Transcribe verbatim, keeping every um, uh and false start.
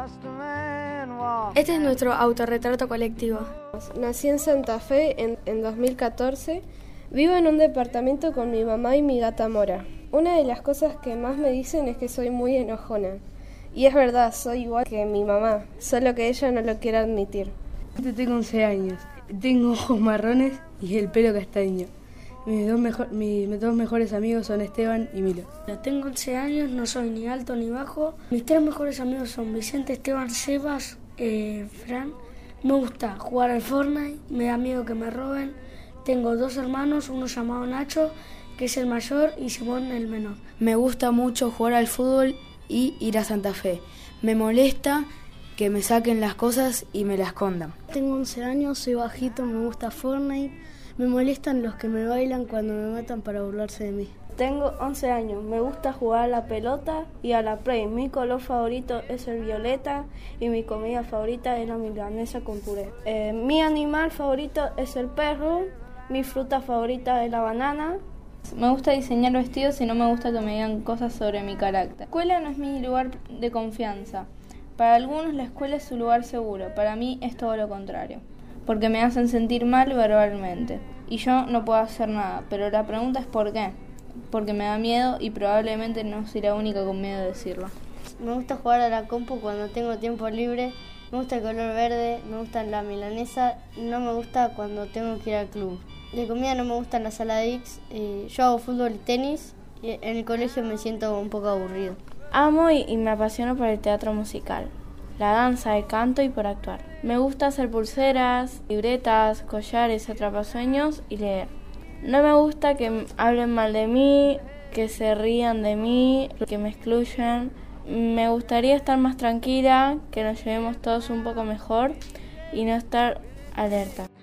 Este es nuestro autorretrato colectivo. Nací en Santa Fe en, en dos mil catorce. Vivo en un departamento con mi mamá y mi gata Mora. Una de las cosas que más me dicen es que soy muy enojona. Y es verdad, soy igual que mi mamá, solo que ella no lo quiere admitir. Tengo once años, tengo ojos marrones y el pelo castaño. Mis dos, mejor, mis dos mejores amigos son Esteban y Milo. Tengo once años, no soy ni alto ni bajo. Mis tres mejores amigos son Vicente, Esteban, Sebas, eh, Fran. Me gusta jugar al Fortnite, me da miedo que me roben. Tengo dos hermanos, uno llamado Nacho, que es el mayor, y Simón, el menor. Me gusta mucho jugar al fútbol y ir a Santa Fe. Me molesta que me saquen las cosas y me las escondan. Tengo once años, soy bajito, me gusta Fortnite. Me molestan los que me bailan cuando me matan para burlarse de mí. Tengo once años, me gusta jugar a la pelota y a la play. Mi color favorito es el violeta y mi comida favorita es la milanesa con puré. Eh, mi animal favorito es el perro, mi fruta favorita es la banana. Me gusta diseñar vestidos y no me gusta que me digan cosas sobre mi carácter. La escuela no es mi lugar de confianza. Para algunos la escuela es su lugar seguro, para mí es todo lo contrario, porque me hacen sentir mal verbalmente y yo no puedo hacer nada, pero la pregunta es ¿por qué? Porque me da miedo y probablemente no soy la única con miedo de decirlo. Me gusta jugar a la compu cuando tengo tiempo libre, me gusta el color verde, me gusta la milanesa, no me gusta cuando tengo que ir al club. De comida no me gustan las saladix, eh, yo hago fútbol y tenis y en el colegio me siento un poco aburrido. Amo y, y me apasiono por el teatro musical, la danza, el canto y por actuar. Me gusta hacer pulseras, libretas, collares, atrapasueños y leer. No me gusta que hablen mal de mí, que se rían de mí, que me excluyan. Me gustaría estar más tranquila, que nos llevemos todos un poco mejor y no estar alerta.